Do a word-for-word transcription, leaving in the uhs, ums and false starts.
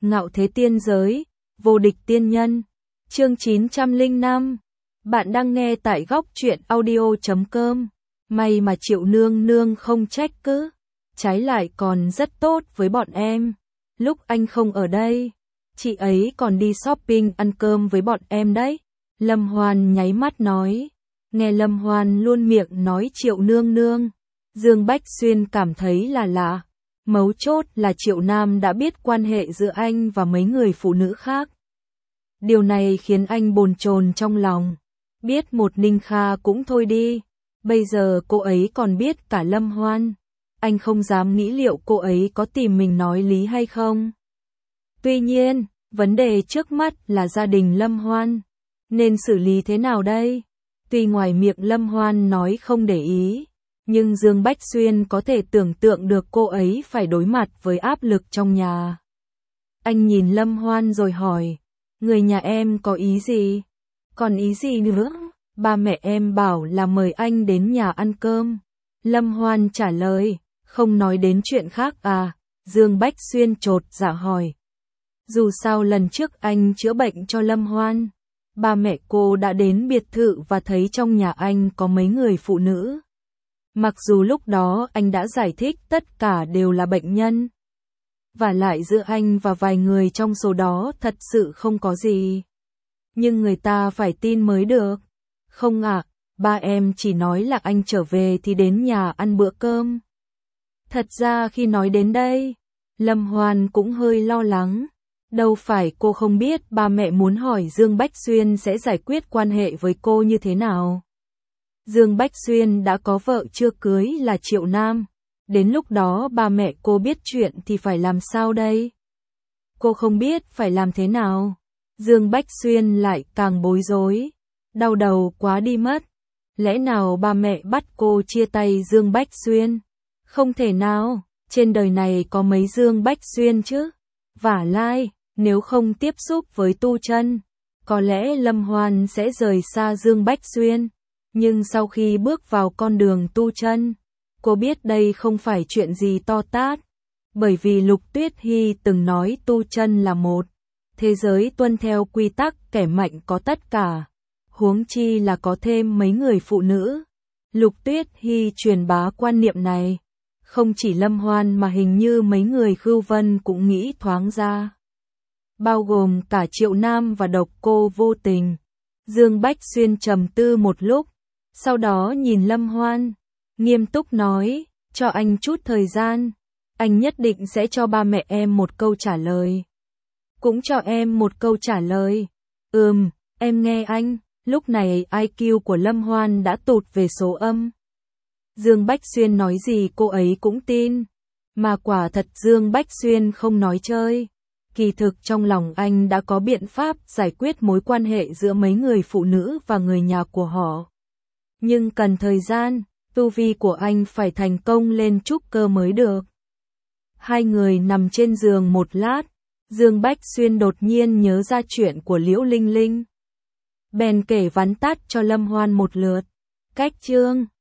Ngạo thế tiên giới, vô địch tiên nhân. Chương chín trăm lẻ năm. Bạn đang nghe tại góc truyện audio chấm com. May mà Triệu nương nương không trách cứ, trái lại còn rất tốt với bọn em. Lúc anh không ở đây, chị ấy còn đi shopping ăn cơm với bọn em đấy. Lâm Hoan nháy mắt nói. Nghe Lâm Hoan luôn miệng nói Triệu nương nương, Dương Bách Xuyên cảm thấy là lạ. Mấu chốt là Triệu Nam đã biết quan hệ giữa anh và mấy người phụ nữ khác. Điều này khiến anh bồn chồn trong lòng. Biết một Ninh Kha cũng thôi đi, bây giờ cô ấy còn biết cả Lâm Hoan. Anh không dám nghĩ liệu cô ấy có tìm mình nói lý hay không. Tuy nhiên, vấn đề trước mắt là gia đình Lâm Hoan. Nên xử lý thế nào đây? Tuy ngoài miệng Lâm Hoan nói không để ý, nhưng Dương Bách Xuyên có thể tưởng tượng được cô ấy phải đối mặt với áp lực trong nhà. Anh nhìn Lâm Hoan rồi hỏi, người nhà em có ý gì? Còn ý gì nữa? Ba mẹ em bảo là mời anh đến nhà ăn cơm. Lâm Hoan trả lời, không nói đến chuyện khác à? Dương Bách Xuyên chột dạ hỏi. Dù sao lần trước anh chữa bệnh cho Lâm Hoan, ba mẹ cô đã đến biệt thự và thấy trong nhà anh có mấy người phụ nữ. Mặc dù lúc đó anh đã giải thích tất cả đều là bệnh nhân. Và lại giữa anh và vài người trong số đó thật sự không có gì. Nhưng người ta phải tin mới được. Không ạ, à, ba em chỉ nói là anh trở về thì đến nhà ăn bữa cơm. Thật ra khi nói đến đây, Lâm Hoan cũng hơi lo lắng. Đâu phải cô không biết ba mẹ muốn hỏi Dương Bách Xuyên sẽ giải quyết quan hệ với cô như thế nào. Dương Bách Xuyên đã có vợ chưa cưới là Triệu Nam. Đến lúc đó ba mẹ cô biết chuyện thì phải làm sao đây? Cô không biết phải làm thế nào. Dương Bách Xuyên lại càng bối rối. Đau đầu quá đi mất. Lẽ nào ba mẹ bắt cô chia tay Dương Bách Xuyên? Không thể nào, trên đời này có mấy Dương Bách Xuyên chứ. Vả lai, nếu không tiếp xúc với Tu Chân, có lẽ Lâm Hoan sẽ rời xa Dương Bách Xuyên. Nhưng sau khi bước vào con đường Tu Chân, cô biết đây không phải chuyện gì to tát. Bởi vì Lục Tuyết Hy từng nói Tu Chân là một thế giới tuân theo quy tắc kẻ mạnh có tất cả. Huống chi là có thêm mấy người phụ nữ. Lục Tuyết Hy truyền bá quan niệm này. Không chỉ Lâm Hoan mà hình như mấy người Khưu Vân cũng nghĩ thoáng ra. Bao gồm cả Triệu Nam và Độc Cô Vô Tình. Dương Bách Xuyên trầm tư một lúc. Sau đó nhìn Lâm Hoan, nghiêm túc nói, cho anh chút thời gian. Anh nhất định sẽ cho ba mẹ em một câu trả lời. Cũng cho em một câu trả lời. Ừm, em nghe anh. Lúc này i kiu của Lâm Hoan đã tụt về số âm. Dương Bách Xuyên nói gì cô ấy cũng tin. Mà quả thật Dương Bách Xuyên không nói chơi. Kỳ thực trong lòng anh đã có biện pháp giải quyết mối quan hệ giữa mấy người phụ nữ và người nhà của họ. Nhưng cần thời gian, tu vi của anh phải thành công lên trúc cơ mới được. Hai người nằm trên giường một lát, Dương Bách Xuyên đột nhiên nhớ ra chuyện của Liễu Linh Linh. Bèn kể vắn tắt cho Lâm Hoan một lượt. Cách chương